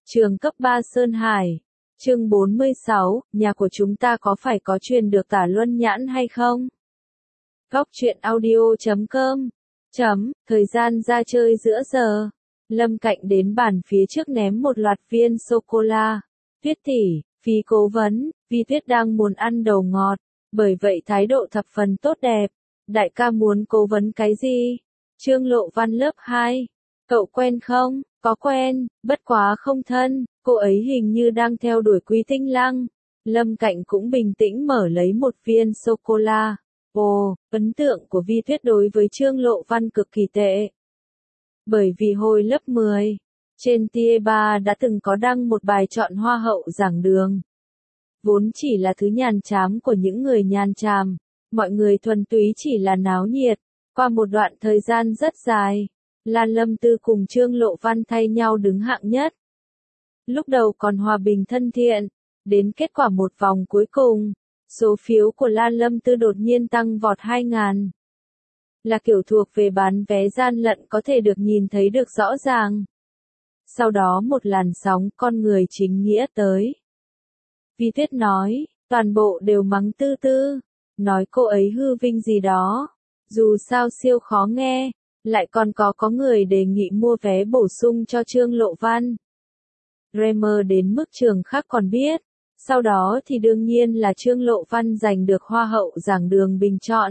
Trường cấp 3 Sơn Hải. Chương 46, nhà của chúng ta có phải có truyền được tả luân nhãn hay không? Góc truyện audio.com. Thời gian ra chơi giữa giờ. Lâm Cạnh đến bàn phía trước ném một loạt viên sô-cô-la. Tuyết tỷ, Phi cố vấn, Vi Tuyết đang muốn ăn đầu ngọt, bởi vậy thái độ thập phần tốt đẹp. Đại ca muốn cố vấn cái gì? Trương Lộ Văn lớp 2. Cậu quen không? Có quen, bất quá không thân, cô ấy hình như đang theo đuổi Quý Tinh Lăng. Lâm Cạnh cũng bình tĩnh mở lấy một viên sô-cô-la. Ồ, ấn tượng của Vi Tuyết đối với Trương Lộ Văn cực kỳ tệ. Bởi vì hồi lớp 10, trên TIE3 đã từng có đăng một bài chọn hoa hậu giảng đường. Vốn chỉ là thứ nhàm chán của những người nhàm chán, mọi người thuần túy chỉ là náo nhiệt. Qua một đoạn thời gian rất dài, Lan Lâm Tư cùng Trương Lộ Văn thay nhau đứng hạng nhất. Lúc đầu còn hòa bình thân thiện, đến kết quả một vòng cuối cùng, số phiếu của Lan Lâm Tư đột nhiên tăng vọt 2.000. Là kiểu thuộc về bán vé gian lận có thể được nhìn thấy được rõ ràng. Sau đó một làn sóng con người chính nghĩa tới. Vi Tuyết nói, toàn bộ đều mắng Tư Tư, nói cô ấy hư vinh gì đó, dù sao siêu khó nghe. Lại còn có người đề nghị mua vé bổ sung cho Trương Lộ Văn. Dreamer đến mức trường khác còn biết. Sau đó thì đương nhiên là Trương Lộ Văn giành được hoa hậu giảng đường bình chọn.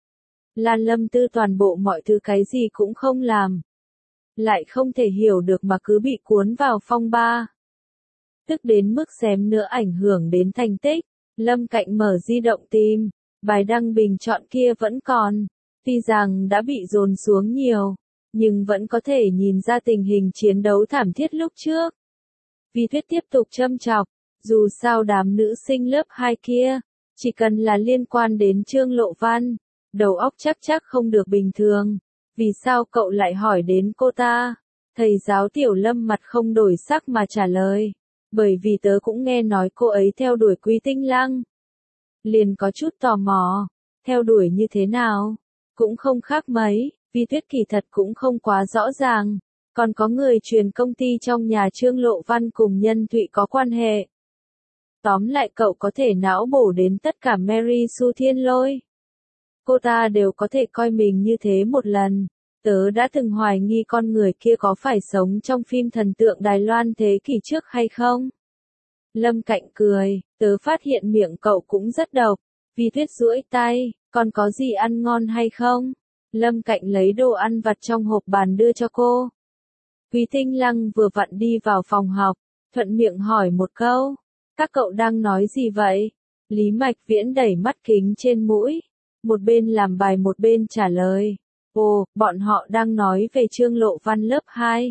Lan Lâm Tư toàn bộ mọi thứ cái gì cũng không làm. Lại không thể hiểu được mà cứ bị cuốn vào phong ba. Tức đến mức xém nữa ảnh hưởng đến thành tích. Lâm Cạnh mở di động tìm. Bài đăng bình chọn kia vẫn còn. Tuy rằng đã bị dồn xuống nhiều, nhưng vẫn có thể nhìn ra tình hình chiến đấu thảm thiết lúc trước. Vi Tuyết tiếp tục châm chọc, dù sao đám nữ sinh lớp 2 kia, chỉ cần là liên quan đến Trương Lộ Văn, đầu óc chắc không được bình thường. Vì sao cậu lại hỏi đến cô ta? Thầy giáo Tiểu Lâm mặt không đổi sắc mà trả lời. Bởi vì tớ cũng nghe nói cô ấy theo đuổi Quý Tinh Lăng. Liền có chút tò mò, theo đuổi như thế nào? Cũng không khác mấy, Vi Tuyết kỳ thật cũng không quá rõ ràng. Còn có người truyền công ty trong nhà Trương Lộ Văn cùng Nhân Thụy có quan hệ. Tóm lại cậu có thể não bổ đến tất cả Mary Su Thiên Lôi. Cô ta đều có thể coi mình như thế một lần. Tớ đã từng hoài nghi con người kia có phải sống trong phim thần tượng Đài Loan thế kỷ trước hay không? Lâm Cạnh cười, tớ phát hiện miệng cậu cũng rất độc. Vi Tuyết duỗi tay, còn có gì ăn ngon hay không? Lâm Cạnh lấy đồ ăn vặt trong hộp bàn đưa cho cô. Quý Tinh Lăng vừa vặn đi vào phòng học, thuận miệng hỏi một câu. Các cậu đang nói gì vậy? Lý Mạch Viễn đẩy mắt kính trên mũi. Một bên làm bài một bên trả lời. Ồ, bọn họ đang nói về Trương Lộ Văn lớp 2.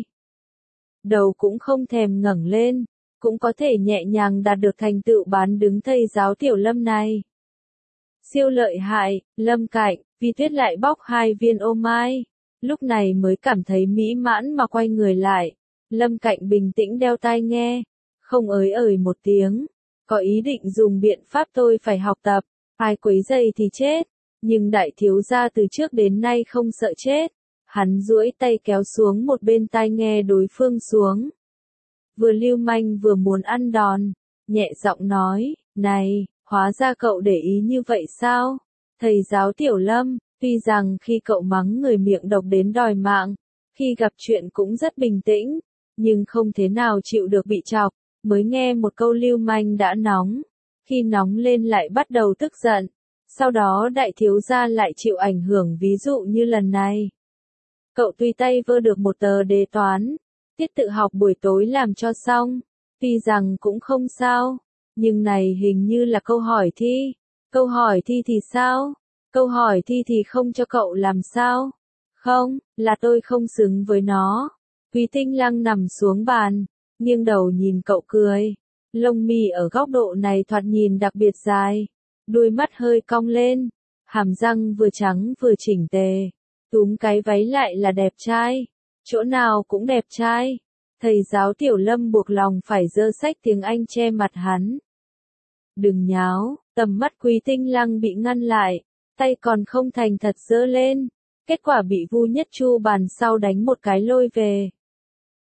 Đầu cũng không thèm ngẩng lên, cũng có thể nhẹ nhàng đạt được thành tựu bán đứng thầy giáo Tiểu Lâm này. Siêu lợi hại, Lâm Cạnh, Vi Tuyết lại bóc 2 viên ô mai. Lúc này mới cảm thấy mỹ mãn mà quay người lại. Lâm Cạnh bình tĩnh đeo tai nghe. Không ới một tiếng. Có ý định dùng biện pháp tôi phải học tập. Ai quấy rầy thì chết. Nhưng đại thiếu gia từ trước đến nay không sợ chết. Hắn duỗi tay kéo xuống một bên tai nghe đối phương xuống. Vừa lưu manh vừa muốn ăn đòn. Nhẹ giọng nói, này. Hóa ra cậu để ý như vậy sao? Thầy giáo Tiểu Lâm, tuy rằng khi cậu mắng người miệng độc đến đòi mạng, khi gặp chuyện cũng rất bình tĩnh, nhưng không thế nào chịu được bị chọc, mới nghe một câu lưu manh đã nóng, khi nóng lên lại bắt đầu tức giận, sau đó đại thiếu gia lại chịu ảnh hưởng ví dụ như lần này. Cậu tùy tay vơ được một tờ đề toán, tiết tự học buổi tối làm cho xong, tuy rằng cũng không sao. Nhưng này hình như là câu hỏi thi. Câu hỏi thi thì sao? Câu hỏi thi thì không cho cậu làm sao? Không, là tôi không xứng với nó. Quý Tinh Lăng nằm xuống bàn, nghiêng đầu nhìn cậu cười. Lông mi ở góc độ này thoạt nhìn đặc biệt dài. Đuôi mắt hơi cong lên. Hàm răng vừa trắng vừa chỉnh tề. Túm cái váy lại là đẹp trai. Chỗ nào cũng đẹp trai. Thầy giáo Tiểu Lâm buộc lòng phải giơ sách tiếng Anh che mặt hắn. Đừng nháo, tầm mắt Quý Tinh Lăng bị ngăn lại, tay còn không thành thật giơ lên, kết quả bị Vu Nhất Chu bàn sau đánh một cái lôi về.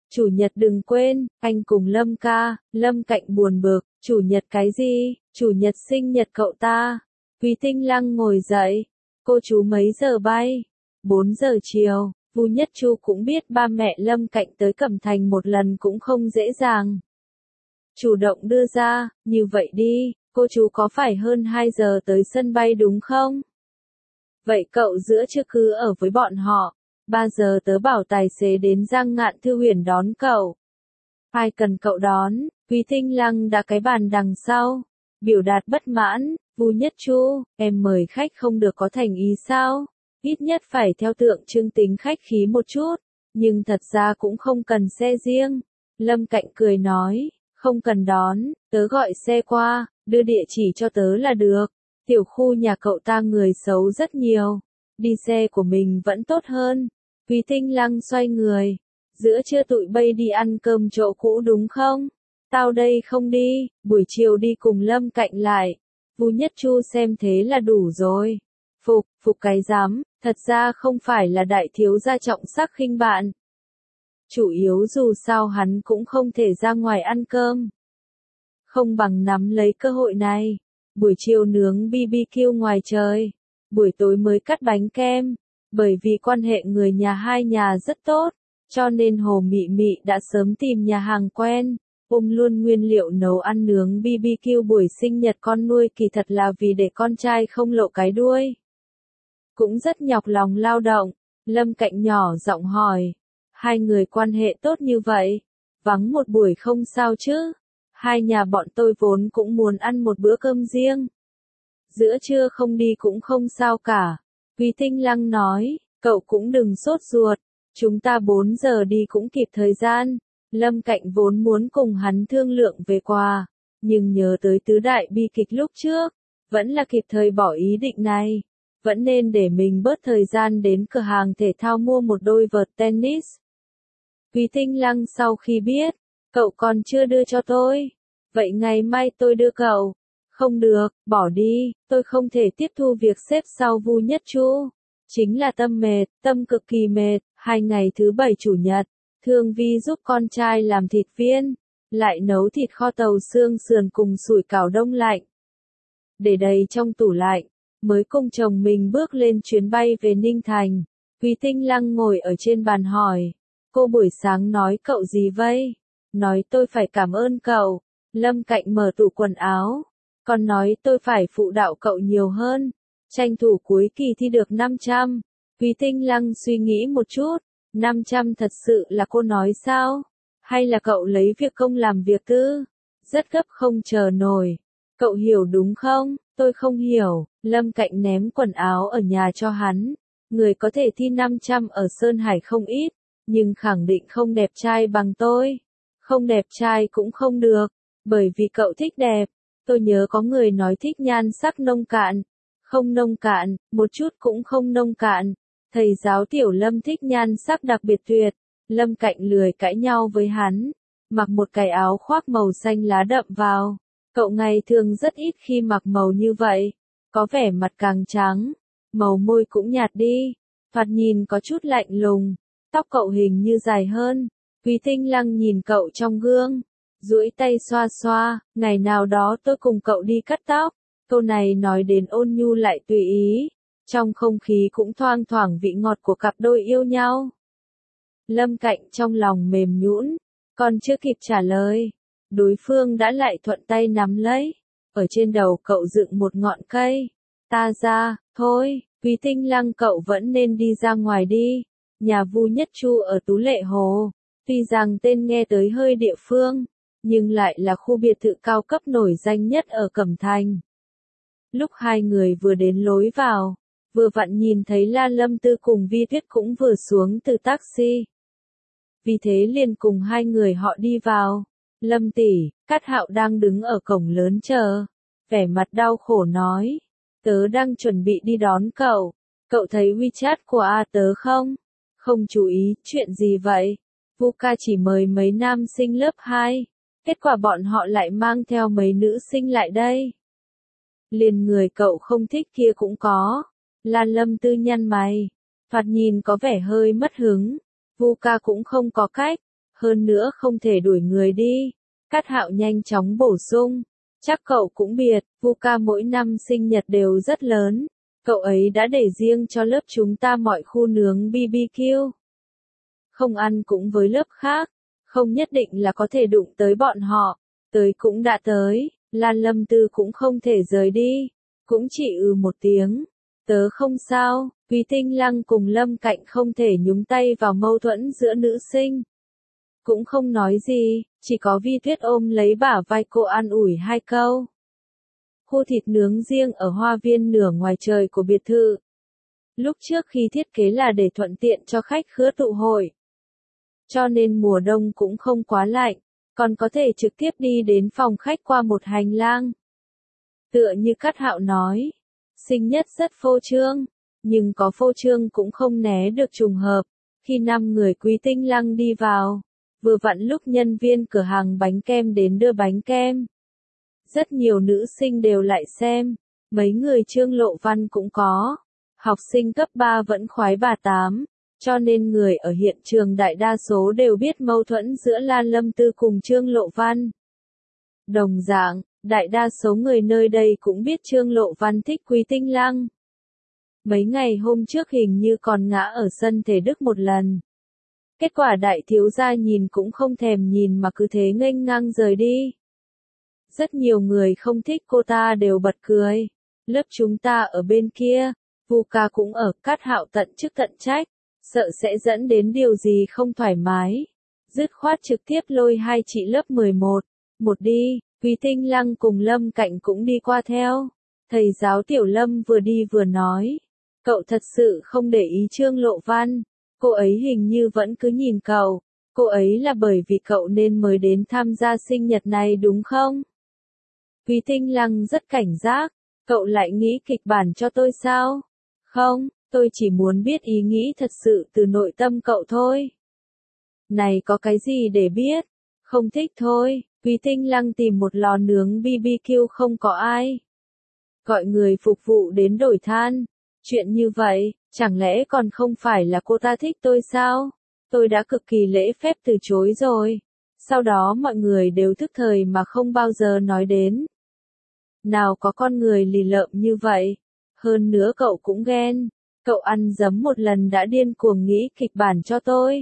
Chủ nhật đừng quên, anh cùng Lâm ca. Lâm Cạnh buồn bực, chủ nhật cái gì? Chủ nhật sinh nhật cậu ta. Quý Tinh Lăng ngồi dậy. Cô chú mấy giờ bay? 4 giờ chiều. Vu Nhất Chu cũng biết ba mẹ Lâm Cạnh tới Cẩm Thành một lần cũng không dễ dàng. Chủ động đưa ra, như vậy đi, cô chú có phải hơn 2 giờ tới sân bay đúng không? Vậy cậu giữa trưa cứ ở với bọn họ. 3 giờ tớ bảo tài xế đến Giang Ngạn Thư Huyền đón cậu. Ai cần cậu đón? Quý Tinh Lăng đã cái bàn đằng sau. Biểu đạt bất mãn. Vu Nhất Chu, em mời khách không được có thành ý sao? Ít nhất phải theo tượng trưng tính khách khí một chút. Nhưng thật ra cũng không cần xe riêng. Lâm Cạnh cười nói, không cần đón, tớ gọi xe qua, đưa địa chỉ cho tớ là được. Tiểu khu nhà cậu ta người xấu rất nhiều. Đi xe của mình vẫn tốt hơn. Quý Tinh Lăng xoay người. Giữa trưa tụi bay đi ăn cơm chỗ cũ đúng không? Tao đây không đi, buổi chiều đi cùng Lâm Cạnh lại. Vu Nhất Chu xem thế là đủ rồi. Phục cái dám, thật ra không phải là đại thiếu gia trọng sắc khinh bạn. Chủ yếu dù sao hắn cũng không thể ra ngoài ăn cơm. Không bằng nắm lấy cơ hội này. Buổi chiều nướng BBQ ngoài trời. Buổi tối mới cắt bánh kem. Bởi vì quan hệ người nhà hai nhà rất tốt, cho nên Hồ Mị Mị đã sớm tìm nhà hàng quen, luôn nguyên liệu nấu ăn nướng BBQ buổi sinh nhật con nuôi kỳ thật là vì để con trai không lộ cái đuôi. Cũng rất nhọc lòng lao động, Lâm Cạnh nhỏ giọng hỏi, hai người quan hệ tốt như vậy, vắng một buổi không sao chứ, hai nhà bọn tôi vốn cũng muốn ăn một bữa cơm riêng. Giữa trưa không đi cũng không sao cả. Quý Tinh Lăng nói, cậu cũng đừng sốt ruột, chúng ta 4 giờ đi cũng kịp thời gian. Lâm Cạnh vốn muốn cùng hắn thương lượng về quà, nhưng nhớ tới tứ đại bi kịch lúc trước, vẫn là kịp thời bỏ ý định này. Vẫn nên để mình bớt thời gian đến cửa hàng thể thao mua một đôi vợt tennis. Quý Tinh Lăng sau khi biết, cậu còn chưa đưa cho tôi. Vậy ngày mai tôi đưa cậu. Không được, bỏ đi, tôi không thể tiếp thu việc xếp sau Vu Nhất Chu. Chính là tâm mệt, tâm cực kỳ mệt, 2 ngày thứ bảy chủ nhật, Thương Vi giúp con trai làm thịt viên, lại nấu thịt kho tàu xương sườn cùng sủi cảo đông lạnh. Để đầy trong tủ lạnh, mới cùng chồng mình bước lên chuyến bay về Ninh Thành. Quý Tinh Lăng ngồi ở trên bàn hỏi, cô buổi sáng nói cậu gì vậy? Nói tôi phải cảm ơn cậu. Lâm Cạnh mở tủ quần áo. Còn nói tôi phải phụ đạo cậu nhiều hơn, tranh thủ cuối kỳ thi được 500. Quý Tinh Lăng suy nghĩ một chút, 500 thật sự là cô nói sao? Hay là cậu lấy việc công làm việc tư? Rất gấp không chờ nổi. Cậu hiểu đúng không? Tôi không hiểu. Lâm Cạnh ném quần áo ở nhà cho hắn. Người có thể thi 500 ở Sơn Hải không ít, nhưng khẳng định không đẹp trai bằng tôi. Không đẹp trai cũng không được, bởi vì cậu thích đẹp. Tôi nhớ có người nói thích nhan sắc nông cạn. Không nông cạn, một chút cũng không nông cạn. Thầy giáo Tiểu Lâm thích nhan sắc đặc biệt tuyệt. Lâm Cạnh lười cãi nhau với hắn. Mặc một cái áo khoác màu xanh lá đậm vào. Cậu ngày thường rất ít khi mặc màu như vậy. Có vẻ mặt càng trắng. Màu môi cũng nhạt đi. Thoạt nhìn có chút lạnh lùng. Tóc cậu hình như dài hơn. Quý Tinh Lăng nhìn cậu trong gương. Duỗi tay xoa xoa, ngày nào đó tôi cùng cậu đi cắt tóc. Câu này nói đến ôn nhu lại tùy ý. Trong không khí cũng thoang thoảng vị ngọt của cặp đôi yêu nhau. Lâm Cạnh trong lòng mềm nhũn, còn chưa kịp trả lời. Đối phương đã lại thuận tay nắm lấy. Ở trên đầu cậu dựng một ngọn cây. Ta ra, thôi, Quý Tinh Lăng cậu vẫn nên đi ra ngoài đi. Nhà Vu Nhất Chu ở Tú Lệ Hồ. Tuy rằng tên nghe tới hơi địa phương, nhưng lại là khu biệt thự cao cấp nổi danh nhất ở Cẩm Thành. Lúc hai người vừa đến lối vào, vừa vặn nhìn thấy La Lâm Tư cùng Vi Tuyết cũng vừa xuống từ taxi. Vì thế liền cùng hai người họ đi vào. Lâm tỷ, Cát Hạo đang đứng ở cổng lớn chờ, vẻ mặt đau khổ nói, tớ đang chuẩn bị đi đón cậu. Cậu thấy WeChat của A tớ không? Không chú ý, chuyện gì vậy? Vu ca chỉ mời mấy nam sinh lớp 2, kết quả bọn họ lại mang theo mấy nữ sinh lại đây. Liền người cậu không thích kia cũng có. Lan Lâm Tư nhăn mày, thoạt nhìn có vẻ hơi mất hứng. Vu ca cũng không có cách, Hơn nữa không thể đuổi người đi. Cát Hạo nhanh chóng bổ sung. Chắc cậu cũng biết, Vu ca mỗi năm sinh nhật đều rất lớn. Cậu ấy đã để riêng cho lớp chúng ta mọi khu nướng BBQ. Không ăn cũng với lớp khác. Không nhất định là có thể đụng tới bọn họ. Tới cũng đã tới. Lan Lâm Tư cũng không thể rời đi. Cũng chỉ một tiếng. Tớ không sao. Quý Tinh Lăng cùng Lâm Cạnh không thể nhúng tay vào mâu thuẫn giữa nữ sinh. Cũng không nói gì, chỉ có Vi Tuyết ôm lấy bả vai cô an ủi hai câu. Khu thịt nướng riêng ở hoa viên nửa ngoài trời của biệt thự. Lúc trước khi thiết kế là để thuận tiện cho khách khứa tụ hội. Cho nên mùa đông cũng không quá lạnh, còn có thể trực tiếp đi đến phòng khách qua một hành lang. Tựa như Cát Hạo nói, sinh nhất rất phô trương, nhưng có phô trương cũng không né được trùng hợp. Khi 5 người Quý Tinh Lăng đi vào, vừa vặn lúc nhân viên cửa hàng bánh kem đến đưa bánh kem. Rất nhiều nữ sinh đều lại xem, mấy người Trương Lộ Văn cũng có. Học sinh cấp 3 vẫn khoái bà Tám, cho nên người ở hiện trường đại đa số đều biết mâu thuẫn giữa Lan Lâm Tư cùng Trương Lộ Văn. Đồng dạng, đại đa số người nơi đây cũng biết Trương Lộ Văn thích Quý Tinh Lăng. Mấy ngày hôm trước hình như còn ngã ở sân thể đức một lần. Kết quả đại thiếu gia nhìn cũng không thèm nhìn mà cứ thế nghênh ngang rời đi. Rất nhiều người không thích cô ta đều bật cười. Lớp chúng ta ở bên kia, Vu ca cũng ở. Cát Hạo tận chức tận trách, sợ sẽ dẫn đến điều gì không thoải mái. Dứt khoát trực tiếp lôi hai chị lớp 11, một đi. Quý Tinh Lăng cùng Lâm Cạnh cũng đi qua theo. Thầy giáo Tiểu Lâm vừa đi vừa nói, cậu thật sự không để ý Trương Lộ Văn. Cô ấy hình như vẫn cứ nhìn cậu. Cô ấy là bởi vì cậu nên mới đến tham gia sinh nhật này đúng không? Quý Tinh Lăng rất cảnh giác. Cậu lại nghĩ kịch bản cho tôi sao? Không, tôi chỉ muốn biết ý nghĩ thật sự từ nội tâm cậu thôi. Này có cái gì để biết? Không thích thôi. Quý Tinh Lăng tìm một lò nướng BBQ không có ai. Gọi người phục vụ đến đổi than. Chuyện như vậy, chẳng lẽ còn không phải là cô ta thích tôi sao? Tôi đã cực kỳ lễ phép từ chối rồi. Sau đó mọi người đều thức thời mà không bao giờ nói đến. Nào có con người lì lợm như vậy. Hơn nữa cậu cũng ghen. Cậu ăn dấm một lần đã điên cuồng nghĩ kịch bản cho tôi.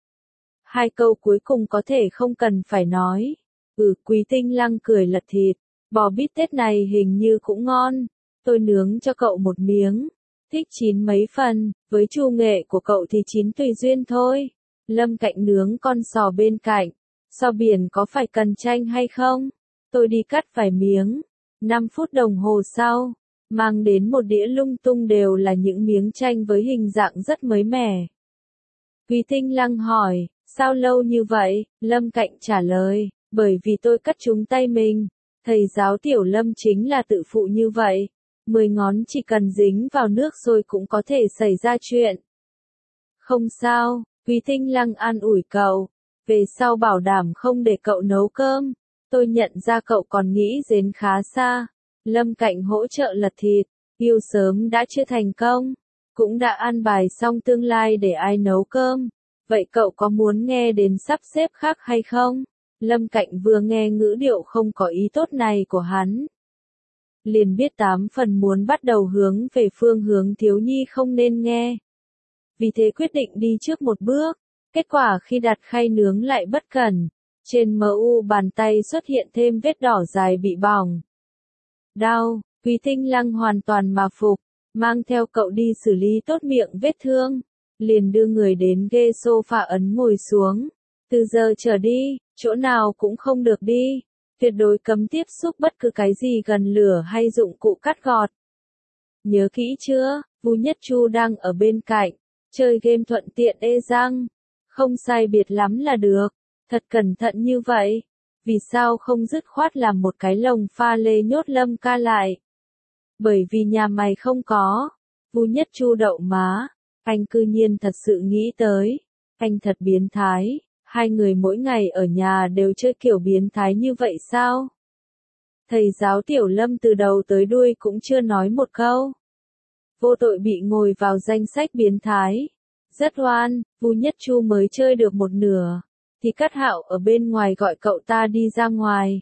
Hai câu cuối cùng có thể không cần phải nói. Quý Tinh Lăng cười lật thịt. Bò bít tết này hình như cũng ngon. Tôi nướng cho cậu một miếng. Thích chín mấy phần, với chu nghệ của cậu thì chín tùy duyên thôi. Lâm Cạnh nướng con sò bên cạnh. Sò biển có phải cần chanh hay không? Tôi đi cắt vài miếng. 5 phút đồng hồ sau, mang đến một đĩa lung tung đều là những miếng chanh với hình dạng rất mới mẻ. Quý Tinh Lăng hỏi, sao lâu như vậy? Lâm Cạnh trả lời, bởi vì tôi cắt trúng tay mình. Thầy giáo Tiểu Lâm chính là tự phụ như vậy. 10 ngón chỉ cần dính vào nước rồi cũng có thể xảy ra chuyện. Không sao, Quý Tinh Lăng an ủi cậu. Về sau bảo đảm không để cậu nấu cơm. Tôi nhận ra cậu còn nghĩ đến khá xa. Lâm Cạnh hỗ trợ lật thịt. Yêu sớm đã chưa thành công. Cũng đã an bài xong tương lai để ai nấu cơm. Vậy cậu có muốn nghe đến sắp xếp khác hay không? Lâm Cạnh vừa nghe ngữ điệu không có ý tốt này của hắn. Liền biết 8 phần muốn bắt đầu hướng về phương hướng thiếu nhi không nên nghe. Vì thế quyết định đi trước một bước. Kết quả khi đặt khay nướng lại bất cẩn. Trên mu bàn tay xuất hiện thêm vết đỏ dài bị bỏng. Đau, Quý Tinh Lăng hoàn toàn mà phục. Mang theo cậu đi xử lý tốt miệng vết thương. Liền đưa người đến ghế sofa ấn ngồi xuống. Từ giờ trở đi, chỗ nào cũng không được đi. Tuyệt đối cấm tiếp xúc bất cứ cái gì gần lửa hay dụng cụ cắt gọt. Nhớ kỹ chưa? Vu Nhất Chu đang ở bên cạnh. Chơi game thuận tiện răng. Không sai biệt lắm là được. Thật cẩn thận như vậy. Vì sao không dứt khoát làm một cái lồng pha lê nhốt Lâm ca lại? Bởi vì nhà mày không có. Vu Nhất Chu đậu má. Anh cư nhiên thật sự nghĩ tới. Anh thật biến thái. Hai người mỗi ngày ở nhà đều chơi kiểu biến thái như vậy sao? Thầy giáo Tiểu Lâm từ đầu tới đuôi cũng chưa nói một câu. Vô tội bị ngồi vào danh sách biến thái. Rất oan, Vu Nhất Chu mới chơi được một nửa. thì Cát Hạo ở bên ngoài gọi cậu ta đi ra ngoài.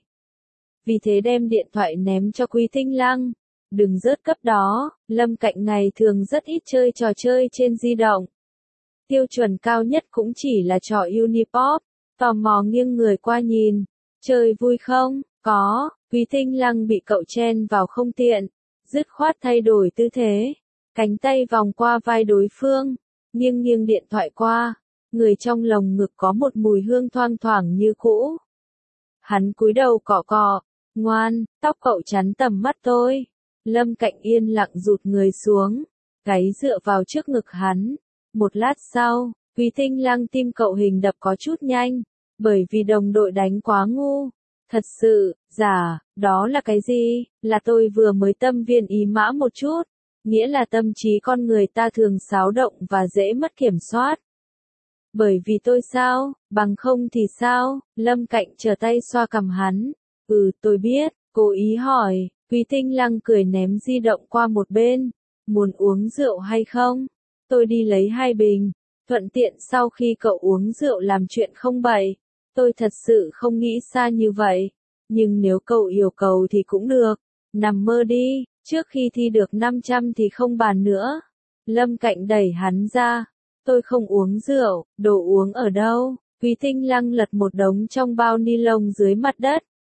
Vì thế đem điện thoại ném cho Quý Tinh Lăng. Đừng rớt cấp đó, Lâm Cạnh ngày thường rất ít chơi trò chơi trên di động. Tiêu chuẩn cao nhất cũng chỉ là trò Unipop. Tò mò nghiêng người qua nhìn. Chơi vui không? Có. Quý Tinh Lăng bị cậu chen vào không tiện. Dứt khoát thay đổi tư thế. Cánh tay vòng qua vai đối phương. Nghiêng nghiêng điện thoại qua. Người trong lồng ngực có một mùi hương thoang thoảng như cũ. Hắn cúi đầu cọ cọ. Ngoan, tóc cậu chắn tầm mắt tôi. Lâm Cạnh yên lặng rụt người xuống. Gáy dựa vào trước ngực hắn. Một lát sau, Quý Tinh Lăng tim cậu hình đập có chút nhanh. Bởi vì đồng đội đánh quá ngu. Thật sự, giả, đó là cái gì? Là tôi vừa mới tâm viên ý mã một chút. Nghĩa là tâm trí con người ta thường xáo động và dễ mất kiểm soát. Bởi vì tôi sao? Bằng không thì sao? Lâm Cạnh trở tay xoa cằm hắn. Tôi biết, cố ý hỏi. Quý Tinh Lăng cười ném di động qua một bên. Muốn uống rượu hay không? Tôi đi lấy 2 bình. Thuận tiện sau khi cậu uống rượu làm chuyện không bậy. Tôi thật sự không nghĩ xa như vậy. Nhưng nếu cậu yêu cầu thì cũng được. Nằm mơ đi, trước khi thi được 500 thì không bàn nữa. Lâm Cạnh đẩy hắn ra. Tôi không uống rượu, đồ uống ở đâu? Quý Tinh Lăng lật một đống trong bao ni lông dưới mặt đất.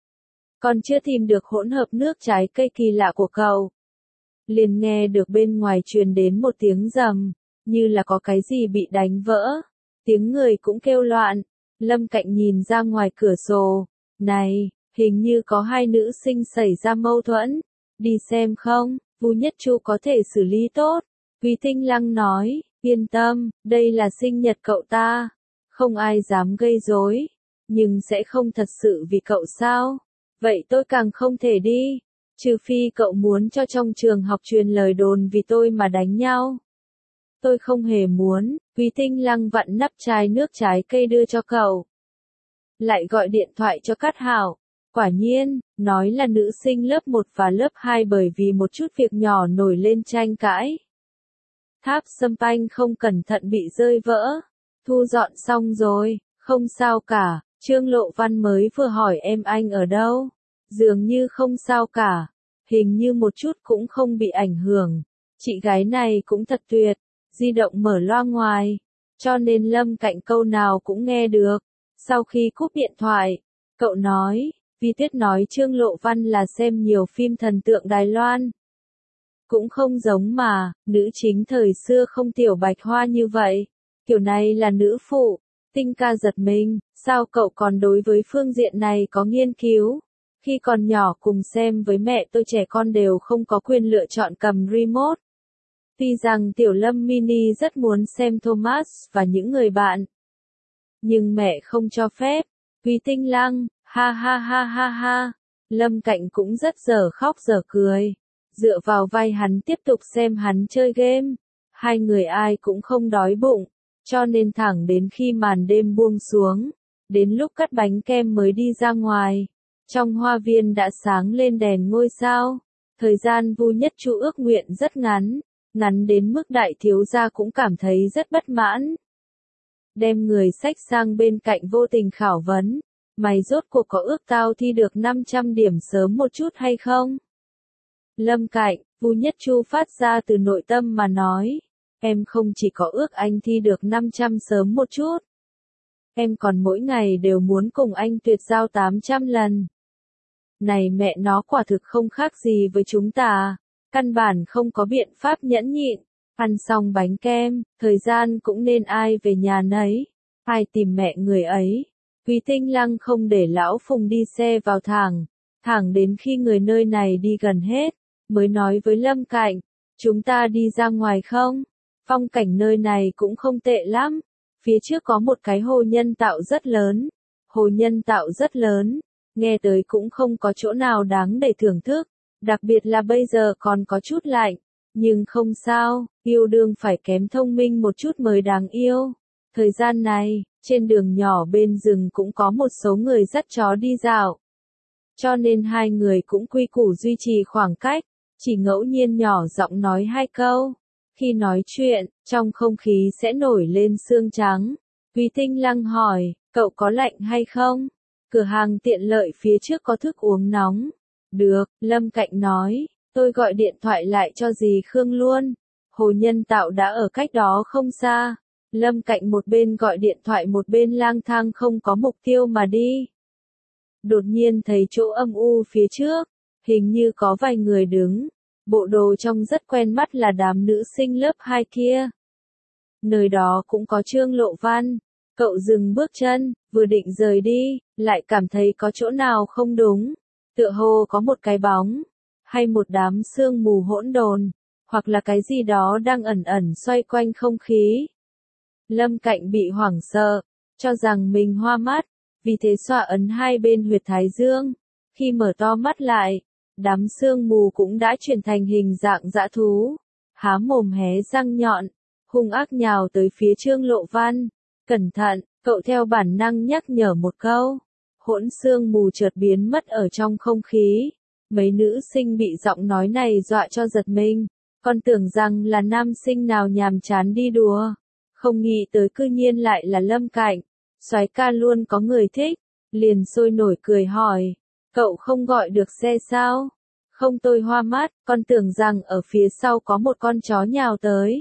Còn chưa tìm được hỗn hợp nước trái cây kỳ lạ của cậu. Liền nghe được bên ngoài truyền đến một tiếng rầm, như là có cái gì bị đánh vỡ. Tiếng người cũng kêu loạn. Lâm Cạnh nhìn ra ngoài cửa sổ. Này, hình như có 2 nữ sinh xảy ra mâu thuẫn. Đi xem không, Vu Nhất Chu có thể xử lý tốt. Quý Tinh Lăng nói, yên tâm, đây là sinh nhật cậu ta. Không ai dám gây rối. Nhưng sẽ không thật sự vì cậu sao? Vậy tôi càng không thể đi. Trừ phi cậu muốn cho trong trường học truyền lời đồn vì tôi mà đánh nhau. Tôi không hề muốn. Quý Tinh Lăng vặn nắp chai nước trái cây đưa cho cậu. Lại gọi điện thoại cho Cát Hạo. Quả nhiên, nói là nữ sinh lớp 1 và lớp 2 bởi vì một chút việc nhỏ nổi lên tranh cãi. Tháp sâm panh không cẩn thận bị rơi vỡ. Thu dọn xong rồi, không sao cả. Trương Lộ Văn mới vừa hỏi em anh ở đâu. Dường như không sao cả. Hình như một chút cũng không bị ảnh hưởng. Chị gái này cũng thật tuyệt. Di động mở loa ngoài. Cho nên Lâm Cạnh câu nào cũng nghe được. Sau khi cúp điện thoại, cậu nói, Vi Tuyết nói Trương Lộ Văn là xem nhiều phim thần tượng Đài Loan. Cũng không giống mà, nữ chính thời xưa không tiểu bạch hoa như vậy. Kiểu này là nữ phụ. Tinh ca giật mình, sao cậu còn đối với phương diện này có nghiên cứu? Khi còn nhỏ cùng xem với mẹ tôi trẻ con đều không có quyền lựa chọn cầm remote. Tuy rằng Tiểu Lâm Mini rất muốn xem Thomas và những người bạn. Nhưng mẹ không cho phép. Quý Tinh Lăng, ha ha ha ha ha. Lâm Cạnh cũng rất dở khóc dở cười. Dựa vào vai hắn tiếp tục xem hắn chơi game. Hai người ai cũng không đói bụng. Cho nên thẳng đến khi màn đêm buông xuống. Đến lúc cắt bánh kem mới đi ra ngoài. Trong hoa viên đã sáng lên đèn ngôi sao. Thời gian Vu Nhất Chu ước nguyện rất ngắn. Ngắn đến mức đại thiếu gia cũng cảm thấy rất bất mãn. Đem người xách sang bên cạnh vô tình khảo vấn. Mày rốt cuộc có ước tao thi được 500 điểm sớm một chút hay không? Lâm Cạnh, Vu Nhất Chu phát ra từ nội tâm mà nói. Em không chỉ có ước anh thi được 500 sớm một chút. Em còn mỗi ngày đều muốn cùng anh tuyệt giao 800 lần. Này mẹ nó quả thực không khác gì với chúng ta. Căn bản không có biện pháp nhẫn nhịn. Ăn xong bánh kem, thời gian cũng nên ai về nhà nấy. Ai tìm mẹ người ấy. Quý Tinh Lăng không để lão Phùng đi xe vào thẳng đến khi người nơi này đi gần hết, mới nói với Lâm Cạnh, chúng ta đi ra ngoài không? Phong cảnh nơi này cũng không tệ lắm. Phía trước có một cái hồ nhân tạo rất lớn. Hồ nhân tạo rất lớn, nghe tới cũng không có chỗ nào đáng để thưởng thức. Đặc biệt là bây giờ còn có chút lạnh. Nhưng không sao, yêu đương phải kém thông minh một chút mới đáng yêu. Thời gian này, trên đường nhỏ bên rừng cũng có một số người dắt chó đi dạo. Cho nên hai người cũng quy củ duy trì khoảng cách, chỉ ngẫu nhiên nhỏ giọng nói 2 câu. Khi nói chuyện, trong không khí sẽ nổi lên sương trắng. Quý Tinh Lăng hỏi, Cậu có lạnh hay không? Cửa hàng tiện lợi phía trước có thức uống nóng. Được, Lâm Cạnh nói, tôi gọi điện thoại lại cho dì Khương luôn. Hồ Nhân Tạo đã ở cách đó không xa. Lâm Cạnh một bên gọi điện thoại một bên lang thang không có mục tiêu mà đi. Đột nhiên thấy chỗ âm u phía trước, hình như có vài người đứng. Bộ đồ trông rất quen mắt là đám nữ sinh lớp 2 kia. Nơi đó cũng có Trương Lộ Văn. Cậu dừng bước chân, vừa định rời đi, lại cảm thấy có chỗ nào không đúng. Tựa hồ có một cái bóng, hay một đám sương mù hỗn độn, hoặc là cái gì đó đang ẩn ẩn xoay quanh không khí. Lâm Cạnh bị hoảng sợ, cho rằng mình hoa mắt, vì thế xoa ấn hai bên huyệt thái dương. Khi mở to mắt lại, đám sương mù cũng đã chuyển thành hình dạng dã thú, há mồm hé răng nhọn, hung ác nhào tới phía Trương Lộ Văn. Cẩn thận, cậu theo bản năng nhắc nhở một câu. Hỗn sương mù chợt biến mất ở trong không khí. Mấy nữ sinh bị giọng nói này dọa cho giật mình, còn tưởng rằng là nam sinh nào nhàm chán đi đùa. Không nghĩ tới cư nhiên lại là Lâm Cạnh. Soái ca luôn có người thích, liền sôi nổi cười hỏi. Cậu không gọi được xe sao? Không, tôi hoa mắt, con tưởng rằng ở phía sau có một con chó nhào tới.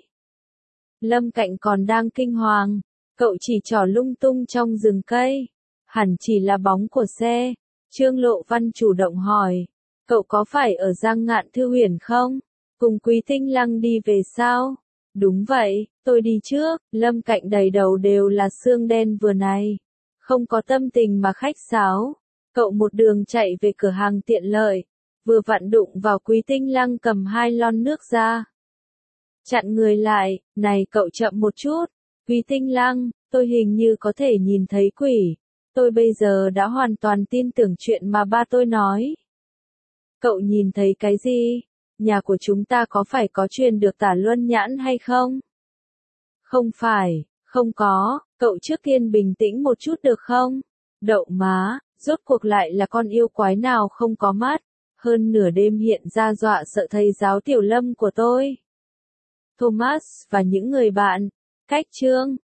Lâm Cạnh còn đang kinh hoàng. Cậu chỉ trỏ lung tung trong rừng cây. Hẳn chỉ là bóng của xe. Trương Lộ Văn chủ động hỏi. Cậu có phải ở Giang Ngạn Thư Huyền không? Cùng Quý Tinh Lăng đi về sao? Đúng vậy, tôi đi trước. Lâm Cạnh đầy đầu đều là xương đen vừa này. Không có tâm tình mà khách sáo. Cậu một đường chạy về cửa hàng tiện lợi. Vừa vặn đụng vào Quý Tinh Lăng cầm 2 lon nước ra. Chặn người lại, này cậu chậm một chút. Quý Tinh Lăng, tôi hình như có thể nhìn thấy quỷ. Tôi bây giờ đã hoàn toàn tin tưởng chuyện mà ba tôi nói. Cậu nhìn thấy cái gì? Nhà của chúng ta có phải có truyền được tả luân nhãn hay không? Không phải, không có, cậu trước tiên bình tĩnh một chút được không? Đậu má, rốt cuộc lại là con yêu quái nào không có mắt, hơn nửa đêm hiện ra dọa sợ thầy giáo Tiểu Lâm của tôi. Thomas và những người bạn, cách chương